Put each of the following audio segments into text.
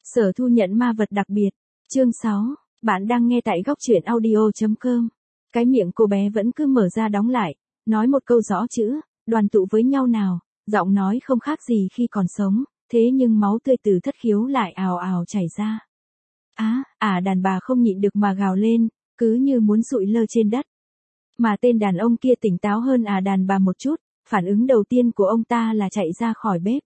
Sở thu nhận ma vật đặc biệt. Chương 6. Bạn đang nghe tại góc truyện audio.com. Cái miệng cô bé vẫn cứ mở ra đóng lại, nói một câu rõ chữ, đoàn tụ với nhau nào, giọng nói không khác gì khi còn sống, thế nhưng máu tươi từ thất khiếu lại ào ào chảy ra. Đàn bà không nhịn được mà gào lên, cứ như muốn sụi lơ trên đất. Mà tên đàn ông kia tỉnh táo hơn đàn bà một chút, phản ứng đầu tiên của ông ta là chạy ra khỏi bếp.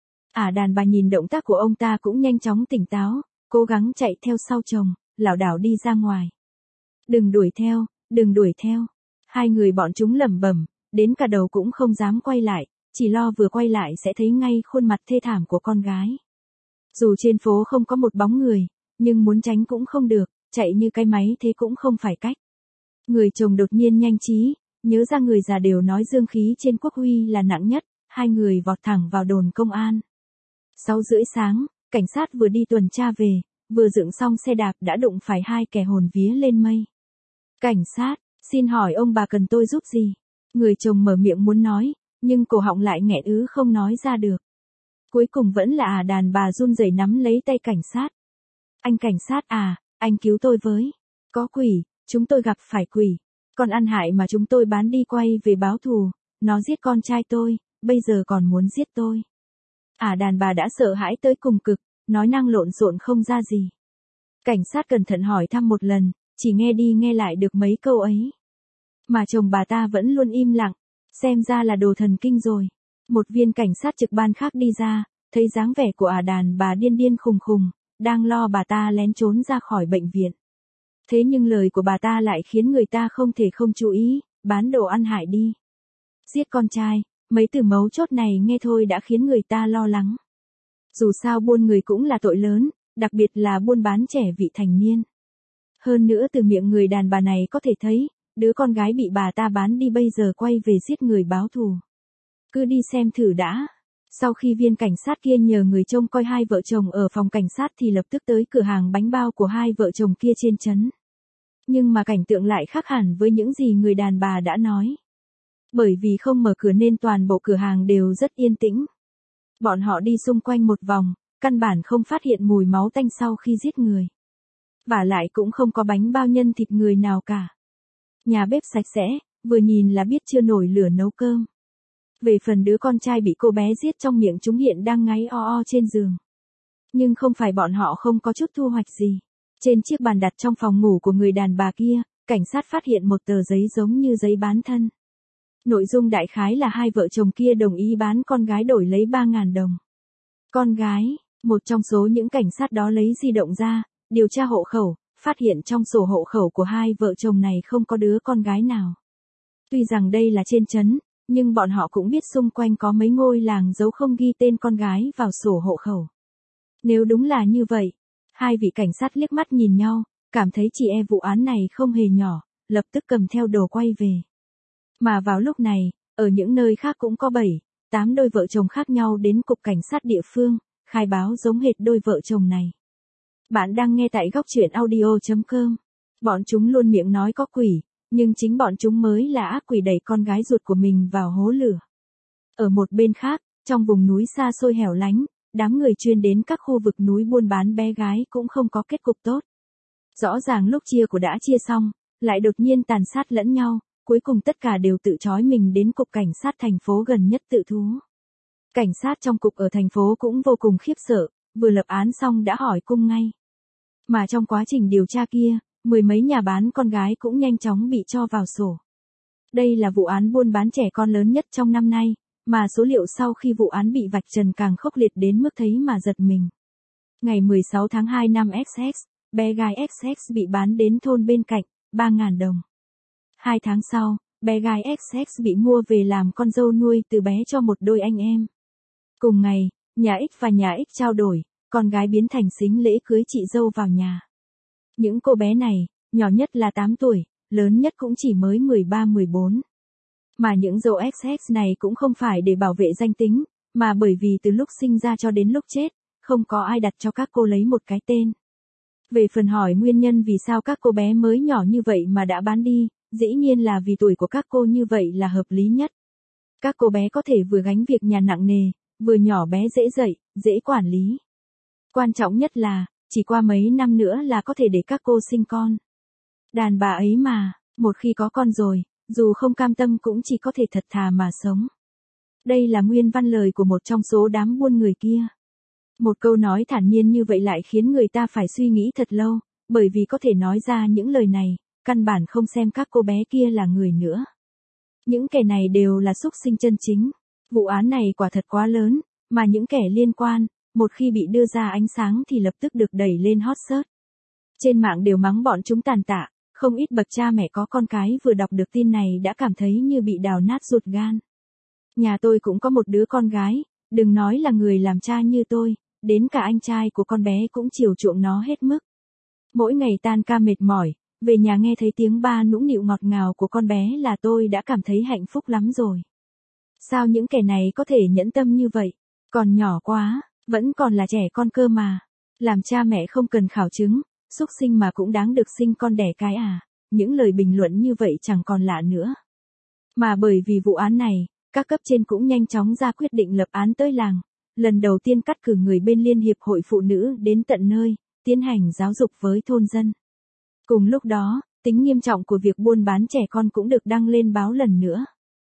Đàn bà nhìn động tác của ông ta cũng nhanh chóng tỉnh táo, cố gắng chạy theo sau chồng, lảo đảo đi ra ngoài. Đừng đuổi theo, đừng đuổi theo. Hai người bọn chúng lẩm bẩm, đến cả đầu cũng không dám quay lại, chỉ lo vừa quay lại sẽ thấy ngay khuôn mặt thê thảm của con gái. Dù trên phố không có một bóng người, nhưng muốn tránh cũng không được, chạy như cái máy thế cũng không phải cách. Người chồng đột nhiên nhanh trí, nhớ ra người già đều nói dương khí trên quốc huy là nặng nhất, hai người vọt thẳng vào đồn công an. 6:30 sáng, cảnh sát vừa đi tuần tra về, vừa dựng xong xe đạp đã đụng phải hai kẻ hồn vía lên mây. Cảnh sát, xin hỏi ông bà cần tôi giúp gì? Người chồng mở miệng muốn nói, nhưng cổ họng lại nghẹn ứ không nói ra được. Cuối cùng vẫn là đàn bà run rẩy nắm lấy tay cảnh sát. Anh cảnh sát anh cứu tôi với. Có quỷ, chúng tôi gặp phải quỷ. Con ăn hại mà chúng tôi bán đi quay về báo thù, nó giết con trai tôi, bây giờ còn muốn giết tôi. Đàn bà đã sợ hãi tới cùng cực, nói năng lộn xộn không ra gì. Cảnh sát cẩn thận hỏi thăm một lần, chỉ nghe đi nghe lại được mấy câu ấy. Mà chồng bà ta vẫn luôn im lặng, xem ra là đồ thần kinh rồi. Một viên cảnh sát trực ban khác đi ra, thấy dáng vẻ của đàn bà điên điên khùng khùng, đang lo bà ta lén trốn ra khỏi bệnh viện. Thế nhưng lời của bà ta lại khiến người ta không thể không chú ý, bán đồ ăn hại đi. Giết con trai, mấy từ mấu chốt này nghe thôi đã khiến người ta lo lắng. Dù sao buôn người cũng là tội lớn, đặc biệt là buôn bán trẻ vị thành niên. Hơn nữa từ miệng người đàn bà này có thể thấy, đứa con gái bị bà ta bán đi bây giờ quay về giết người báo thù. Cứ đi xem thử đã. Sau khi viên cảnh sát kia nhờ người trông coi hai vợ chồng ở phòng cảnh sát thì lập tức tới cửa hàng bánh bao của hai vợ chồng kia trên trấn. Nhưng mà cảnh tượng lại khác hẳn với những gì người đàn bà đã nói. Bởi vì không mở cửa nên toàn bộ cửa hàng đều rất yên tĩnh. Bọn họ đi xung quanh một vòng, căn bản không phát hiện mùi máu tanh sau khi giết người. Vả lại cũng không có bánh bao nhân thịt người nào cả. Nhà bếp sạch sẽ, vừa nhìn là biết chưa nổi lửa nấu cơm. Về phần đứa con trai bị cô bé giết trong miệng chúng hiện đang ngáy o trên giường. Nhưng không phải bọn họ không có chút thu hoạch gì. Trên chiếc bàn đặt trong phòng ngủ của người đàn bà kia, cảnh sát phát hiện một tờ giấy giống như giấy bán thân. Nội dung đại khái là hai vợ chồng kia đồng ý bán con gái đổi lấy 3.000 đồng. Con gái, một trong số những cảnh sát đó lấy di động ra, điều tra hộ khẩu, phát hiện trong sổ hộ khẩu của hai vợ chồng này không có đứa con gái nào. Tuy rằng đây là trên trấn, nhưng bọn họ cũng biết xung quanh có mấy ngôi làng giấu không ghi tên con gái vào sổ hộ khẩu. Nếu đúng là như vậy, hai vị cảnh sát liếc mắt nhìn nhau, cảm thấy vụ án này không hề nhỏ, lập tức cầm theo đồ quay về. Mà vào lúc này, ở những nơi khác cũng có 7-8 đôi vợ chồng khác nhau đến cục cảnh sát địa phương, khai báo giống hệt đôi vợ chồng này. Bạn đang nghe tại góc truyện audio.com. Bọn chúng luôn miệng nói có quỷ, nhưng chính bọn chúng mới là ác quỷ đẩy con gái ruột của mình vào hố lửa. Ở một bên khác, trong vùng núi xa xôi hẻo lánh, đám người chuyên đến các khu vực núi buôn bán bé gái cũng không có kết cục tốt. Rõ ràng lúc chia của đã chia xong, lại đột nhiên tàn sát lẫn nhau, cuối cùng tất cả đều tự trói mình đến cục cảnh sát thành phố gần nhất tự thú. Cảnh sát trong cục ở thành phố cũng vô cùng khiếp sợ, vừa lập án xong đã hỏi cung ngay. Mà trong quá trình điều tra kia, 10 mấy nhà bán con gái cũng nhanh chóng bị cho vào sổ. Đây là vụ án buôn bán trẻ con lớn nhất trong năm nay, mà số liệu sau khi vụ án bị vạch trần càng khốc liệt đến mức thấy mà giật mình. Ngày 16 tháng 2 năm XX, bé gái XX bị bán đến thôn bên cạnh, 3.000 đồng. 2 tháng sau, bé gái XX bị mua về làm con dâu nuôi từ bé cho một đôi anh em. Cùng ngày, nhà X và nhà X trao đổi, con gái biến thành sính lễ cưới chị dâu vào nhà. Những cô bé này, nhỏ nhất là 8 tuổi, lớn nhất cũng chỉ mới 13-14. Mà những dâu XX này cũng không phải để bảo vệ danh tính, mà bởi vì từ lúc sinh ra cho đến lúc chết, không có ai đặt cho các cô lấy một cái tên. Về phần hỏi nguyên nhân vì sao các cô bé mới nhỏ như vậy mà đã bán đi, dĩ nhiên là vì tuổi của các cô như vậy là hợp lý nhất. Các cô bé có thể vừa gánh việc nhà nặng nề, vừa nhỏ bé dễ dạy, dễ quản lý. Quan trọng nhất là, chỉ qua mấy năm nữa là có thể để các cô sinh con. Đàn bà ấy mà, một khi có con rồi, dù không cam tâm cũng chỉ có thể thật thà mà sống. Đây là nguyên văn lời của một trong số đám buôn người kia. Một câu nói thản nhiên như vậy lại khiến người ta phải suy nghĩ thật lâu, bởi vì có thể nói ra những lời này, căn bản không xem các cô bé kia là người nữa. Những kẻ này đều là súc sinh chân chính. Vụ án này quả thật quá lớn, mà những kẻ liên quan, một khi bị đưa ra ánh sáng thì lập tức được đẩy lên hot search. Trên mạng đều mắng bọn chúng tàn tạ, không ít bậc cha mẹ có con cái vừa đọc được tin này đã cảm thấy như bị đào nát ruột gan. Nhà tôi cũng có một đứa con gái, đừng nói là người làm cha như tôi, đến cả anh trai của con bé cũng chiều chuộng nó hết mức. Mỗi ngày tan ca mệt mỏi, về nhà nghe thấy tiếng ba nũng nịu ngọt ngào của con bé là tôi đã cảm thấy hạnh phúc lắm rồi. Sao những kẻ này có thể nhẫn tâm như vậy? Còn nhỏ quá, vẫn còn là trẻ con cơ mà. Làm cha mẹ không cần khảo chứng, súc sinh mà cũng đáng được sinh con đẻ cái à. Những lời bình luận như vậy chẳng còn lạ nữa. Mà bởi vì vụ án này, các cấp trên cũng nhanh chóng ra quyết định lập án tới làng. Lần đầu tiên cắt cử người bên Liên hiệp hội phụ nữ đến tận nơi, tiến hành giáo dục với thôn dân. Cùng lúc đó, tính nghiêm trọng của việc buôn bán trẻ con cũng được đăng lên báo lần nữa.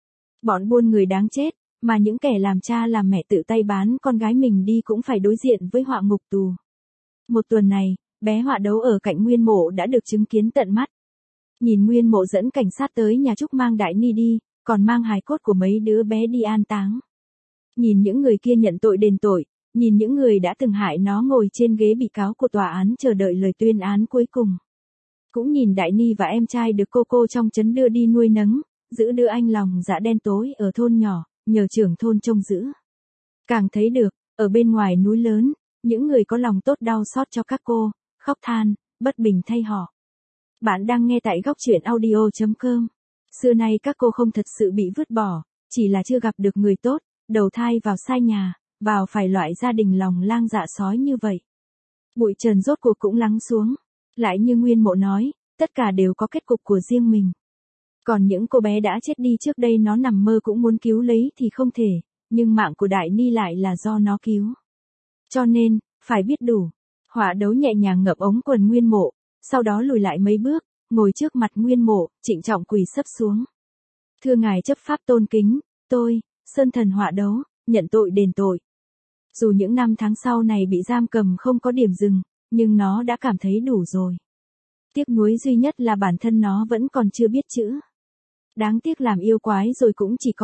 Bọn buôn người đáng chết, mà những kẻ làm cha làm mẹ tự tay bán con gái mình đi cũng phải đối diện với họa ngục tù. Một tuần này, bé Họa Đấu ở cạnh Nguyên Mộ đã được chứng kiến tận mắt. Nhìn Nguyên Mộ dẫn cảnh sát tới nhà Trúc mang Đại Ni đi, còn mang hài cốt của mấy đứa bé đi an táng. Nhìn những người kia nhận tội đền tội, nhìn những người đã từng hại nó ngồi trên ghế bị cáo của tòa án chờ đợi lời tuyên án cuối cùng. Cũng nhìn Đại Ni và em trai được cô trong trấn đưa đi nuôi nấng, giữ đứa anh lòng dạ đen tối ở thôn nhỏ, nhờ trưởng thôn trông giữ. Càng thấy được, ở bên ngoài núi lớn, những người có lòng tốt đau xót cho các cô, khóc than, bất bình thay họ. Bạn đang nghe tại góc truyện audio.com. Xưa nay các cô không thật sự bị vứt bỏ, chỉ là chưa gặp được người tốt, đầu thai vào sai nhà, vào phải loại gia đình lòng lang dạ sói như vậy. Bụi trần rốt cuộc cũng lắng xuống. Lại như Nguyên Mộ nói, tất cả đều có kết cục của riêng mình. Còn những cô bé đã chết đi trước đây nó nằm mơ cũng muốn cứu lấy thì không thể, nhưng mạng của Đại Ni lại là do nó cứu. Cho nên, phải biết đủ. Họa Đấu nhẹ nhàng ngậm ống quần Nguyên Mộ, sau đó lùi lại mấy bước, ngồi trước mặt Nguyên Mộ, trịnh trọng quỳ sấp xuống. Thưa ngài chấp pháp tôn kính, tôi, Sơn Thần Họa Đấu, nhận tội đền tội. Dù những năm tháng sau này bị giam cầm không có điểm dừng, nhưng nó đã cảm thấy đủ rồi. Tiếc nuối duy nhất là bản thân nó vẫn còn chưa biết chữ. Đáng tiếc làm yêu quái rồi cũng chỉ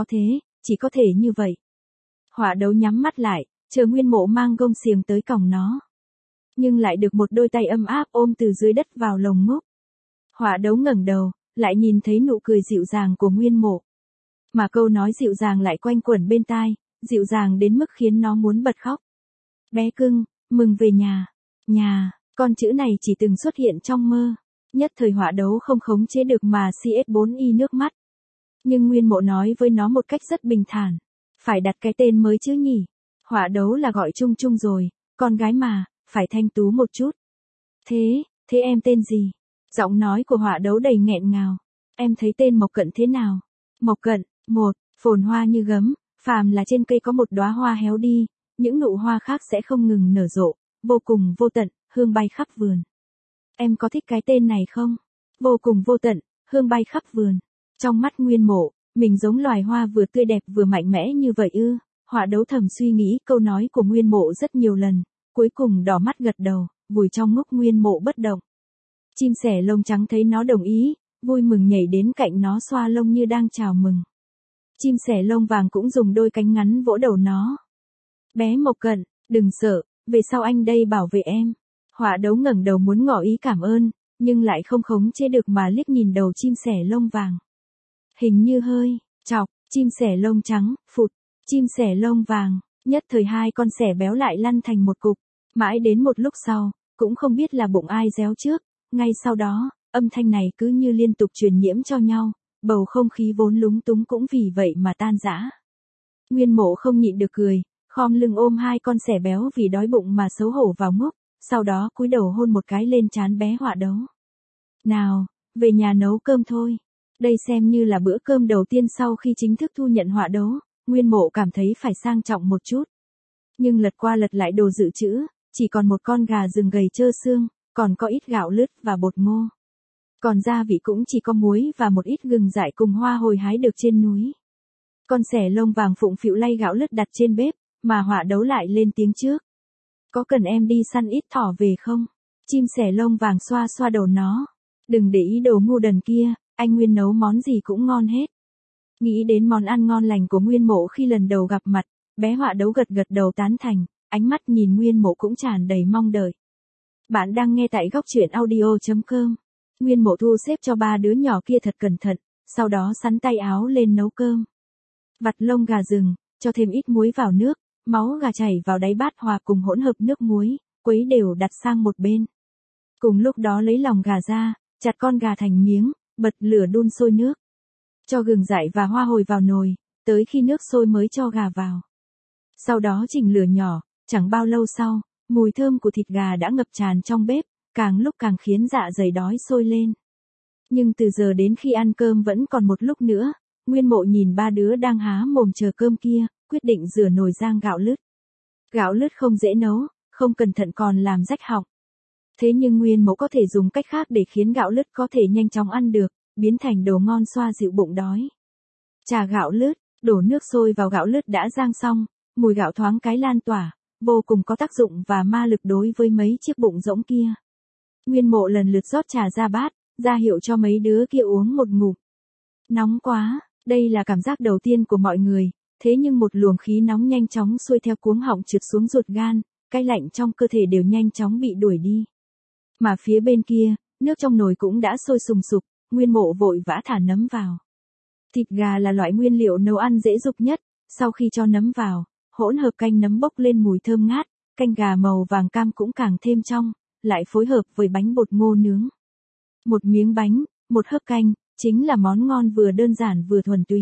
có thể như vậy. Họa Đấu nhắm mắt lại, chờ Nguyên Mộ mang gông xiềng tới còng nó. Nhưng lại được một đôi tay ấm áp ôm từ dưới đất vào lồng ngúc. Họa Đấu ngẩng đầu, lại nhìn thấy nụ cười dịu dàng của Nguyên Mộ. Mà câu nói dịu dàng lại quanh quẩn bên tai, dịu dàng đến mức khiến nó muốn bật khóc. Bé cưng, mừng về nhà. Nhà, con chữ này chỉ từng xuất hiện trong mơ. Nhất thời Họa Đấu không khống chế được mà CS4Y nước mắt. Nhưng Nguyên Mộ nói với nó một cách rất bình thản. Phải đặt cái tên mới chứ nhỉ. Họa Đấu là gọi chung chung rồi, con gái mà, phải thanh tú một chút. Thế em tên gì? Giọng nói của Họa Đấu đầy nghẹn ngào. Em thấy tên Mộc Cận thế nào? Mộc Cận, một, phồn hoa như gấm, phàm là trên cây có một đóa hoa héo đi, những nụ hoa khác sẽ không ngừng nở rộ, vô cùng vô tận, hương bay khắp vườn. Em có thích cái tên này không? Vô cùng vô tận, hương bay khắp vườn. Trong mắt Nguyên Mộ, mình giống loài hoa vừa tươi đẹp vừa mạnh mẽ như vậy ư? Họa Đấu thầm suy nghĩ câu nói của Nguyên Mộ rất nhiều lần, cuối cùng đỏ mắt gật đầu, vùi trong ngốc Nguyên Mộ bất động. Chim sẻ lông trắng thấy nó đồng ý, vui mừng nhảy đến cạnh nó xoa lông như đang chào mừng. Chim sẻ lông vàng cũng dùng đôi cánh ngắn vỗ đầu nó. Bé Mộc Cận, đừng sợ, về sau anh đây bảo vệ em. Họa Đấu ngẩng đầu muốn ngỏ ý cảm ơn, nhưng lại không khống chế được mà liếc nhìn đầu chim sẻ lông vàng. Hình như hơi, chọc, chim sẻ lông trắng, phụt, chim sẻ lông vàng, nhất thời hai con sẻ béo lại lăn thành một cục. Mãi đến một lúc sau, cũng không biết là bụng ai réo trước, ngay sau đó, âm thanh này cứ như liên tục truyền nhiễm cho nhau, bầu không khí vốn lúng túng cũng vì vậy mà tan rã. Nguyên Mộ không nhịn được cười, khom lưng ôm hai con sẻ béo vì đói bụng mà xấu hổ vào ngốc, sau đó cúi đầu hôn một cái lên trán bé Họa Đấu. Nào, về nhà nấu cơm thôi. Đây xem như là bữa cơm đầu tiên sau khi chính thức thu nhận Họa Đấu, Nguyên Mộ cảm thấy phải sang trọng một chút. Nhưng lật qua lật lại đồ dự trữ, chỉ còn một con gà rừng gầy trơ xương, còn có ít gạo lứt và bột ngô. Còn gia vị cũng chỉ có muối và một ít gừng dại cùng hoa hồi hái được trên núi. Con sẻ lông vàng phụng phịu lay gạo lứt đặt trên bếp, mà Họa Đấu lại lên tiếng trước. Có cần em đi săn ít thỏ về không? Chim sẻ lông vàng xoa xoa đầu nó. Đừng để ý đồ ngu đần kia, anh Nguyên nấu món gì cũng ngon hết. Nghĩ đến món ăn ngon lành của Nguyên Mộ khi lần đầu gặp mặt, bé Họa Đấu gật gật đầu tán thành, ánh mắt nhìn Nguyên Mộ cũng tràn đầy mong đợi. Bạn đang nghe tại góc truyện audio.com. Nguyên Mộ thu xếp cho 3 đứa nhỏ kia thật cẩn thận, sau đó sắn tay áo lên nấu cơm. Vặt lông gà rừng, cho thêm ít muối vào nước, máu gà chảy vào đáy bát hòa cùng hỗn hợp nước muối, quấy đều đặt sang một bên. Cùng lúc đó lấy lòng gà ra, chặt con gà thành miếng, bật lửa đun sôi nước. Cho gừng dại và hoa hồi vào nồi, tới khi nước sôi mới cho gà vào. Sau đó chỉnh lửa nhỏ, chẳng bao lâu sau, mùi thơm của thịt gà đã ngập tràn trong bếp, càng lúc càng khiến dạ dày đói sôi lên. Nhưng từ giờ đến khi ăn cơm vẫn còn một lúc nữa, Nguyên Mộ nhìn 3 đứa đang há mồm chờ cơm kia, quyết định rửa nồi rang gạo lứt. Gạo lứt không dễ nấu, không cẩn thận còn làm rách họng. Thế nhưng Nguyên Mộ có thể dùng cách khác để khiến gạo lứt có thể nhanh chóng ăn được, biến thành đồ ngon xoa dịu bụng đói. Chà gạo lứt, đổ nước sôi vào gạo lứt đã rang xong, mùi gạo thoáng cái lan tỏa, vô cùng có tác dụng và ma lực đối với mấy chiếc bụng rỗng kia. Nguyên Mộ lần lượt rót trà ra bát, ra hiệu cho mấy đứa kia uống một ngụm. Nóng quá, đây là cảm giác đầu tiên của mọi người, thế nhưng một luồng khí nóng nhanh chóng xuôi theo cuống họng trượt xuống ruột gan, cái lạnh trong cơ thể đều nhanh chóng bị đuổi đi. Mà phía bên kia, nước trong nồi cũng đã sôi sùng sục, Nguyên Mộ vội vã thả nấm vào. Thịt gà là loại nguyên liệu nấu ăn dễ dục nhất, sau khi cho nấm vào, hỗn hợp canh nấm bốc lên mùi thơm ngát, canh gà màu vàng cam cũng càng thêm trong, lại phối hợp với bánh bột ngô nướng. Một miếng bánh, một hớp canh, chính là món ngon vừa đơn giản vừa thuần túy.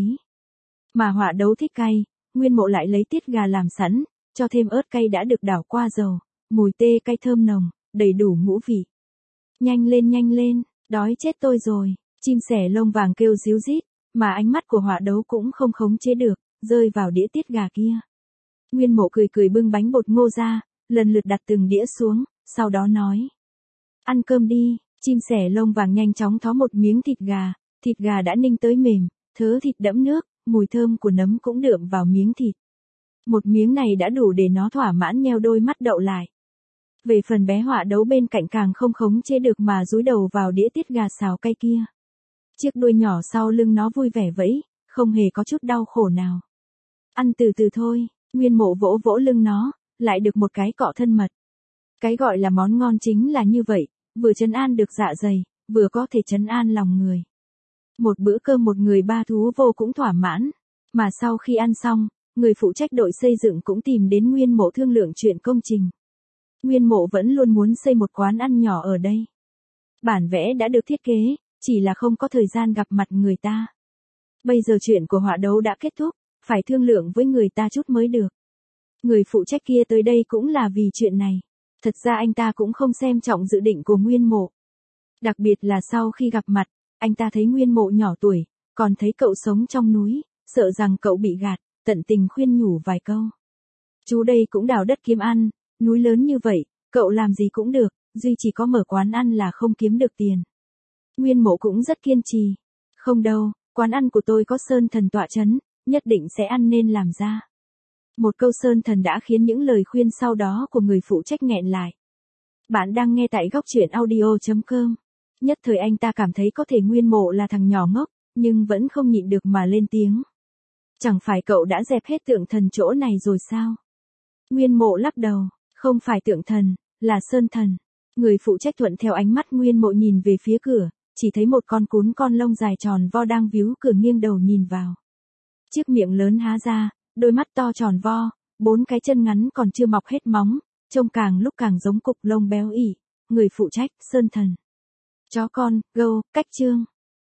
Mà Họa Đấu thích cay, Nguyên Mộ lại lấy tiết gà làm sẵn, cho thêm ớt cay đã được đảo qua dầu, mùi tê cay thơm nồng, đầy đủ ngũ vị. Nhanh lên, đói chết tôi rồi, chim sẻ lông vàng kêu ríu rít, mà ánh mắt của Họa Đấu cũng không khống chế được, rơi vào đĩa tiết gà kia. Nguyên Mộ cười cười bưng bánh bột ngô ra, lần lượt đặt từng đĩa xuống, sau đó nói. Ăn cơm đi, chim sẻ lông vàng nhanh chóng thó một miếng thịt gà đã ninh tới mềm, thớ thịt đẫm nước, mùi thơm của nấm cũng đượm vào miếng thịt. Một miếng này đã đủ để nó thỏa mãn nheo đôi mắt đậu lại. Về phần bé Họa Đấu bên cạnh càng không khống chế được mà dúi đầu vào đĩa tiết gà xào cay kia. Chiếc đuôi nhỏ sau lưng nó vui vẻ vẫy, không hề có chút đau khổ nào. Ăn từ từ thôi, Nguyên Mộ vỗ vỗ lưng nó, lại được một cái cọ thân mật. Cái gọi là món ngon chính là như vậy, vừa trấn an được dạ dày, vừa có thể trấn an lòng người. Một bữa cơm một người 3 thú vô cũng thỏa mãn, mà sau khi ăn xong, người phụ trách đội xây dựng cũng tìm đến Nguyên Mộ thương lượng chuyện công trình. Nguyên Mộ vẫn luôn muốn xây một quán ăn nhỏ ở đây. Bản vẽ đã được thiết kế, chỉ là không có thời gian gặp mặt người ta. Bây giờ chuyện của Họa Đấu đã kết thúc, phải thương lượng với người ta chút mới được. Người phụ trách kia tới đây cũng là vì chuyện này. Thật ra anh ta cũng không xem trọng dự định của Nguyên Mộ. Đặc biệt là sau khi gặp mặt, anh ta thấy Nguyên Mộ nhỏ tuổi, còn thấy cậu sống trong núi, sợ rằng cậu bị gạt, tận tình khuyên nhủ vài câu. Chú đây cũng đào đất kiếm ăn, núi lớn như vậy, cậu làm gì cũng được, duy chỉ có mở quán ăn là không kiếm được tiền. Nguyên Mộ cũng rất kiên trì. Không đâu, quán ăn của tôi có sơn thần tọa chấn, nhất định sẽ ăn nên làm ra. Một câu sơn thần đã khiến những lời khuyên sau đó của người phụ trách nghẹn lại. Bạn đang nghe tại góc truyện audio.com. Nhất thời anh ta cảm thấy có thể Nguyên Mộ là thằng nhỏ ngốc, nhưng vẫn không nhịn được mà lên tiếng. Chẳng phải cậu đã dẹp hết tượng thần chỗ này rồi sao? Nguyên Mộ lắc đầu, không phải tượng thần, là sơn thần. Người phụ trách thuận theo ánh mắt Nguyên Mộ nhìn về phía cửa, chỉ thấy một con cún con lông dài tròn vo đang víu cửa nghiêng đầu nhìn vào. Chiếc miệng lớn há ra, đôi mắt to tròn vo, 4 cái chân ngắn còn chưa mọc hết móng, trông càng lúc càng giống cục lông béo ỉ. Người phụ trách, sơn thần. Chó con, gâu, cách chương.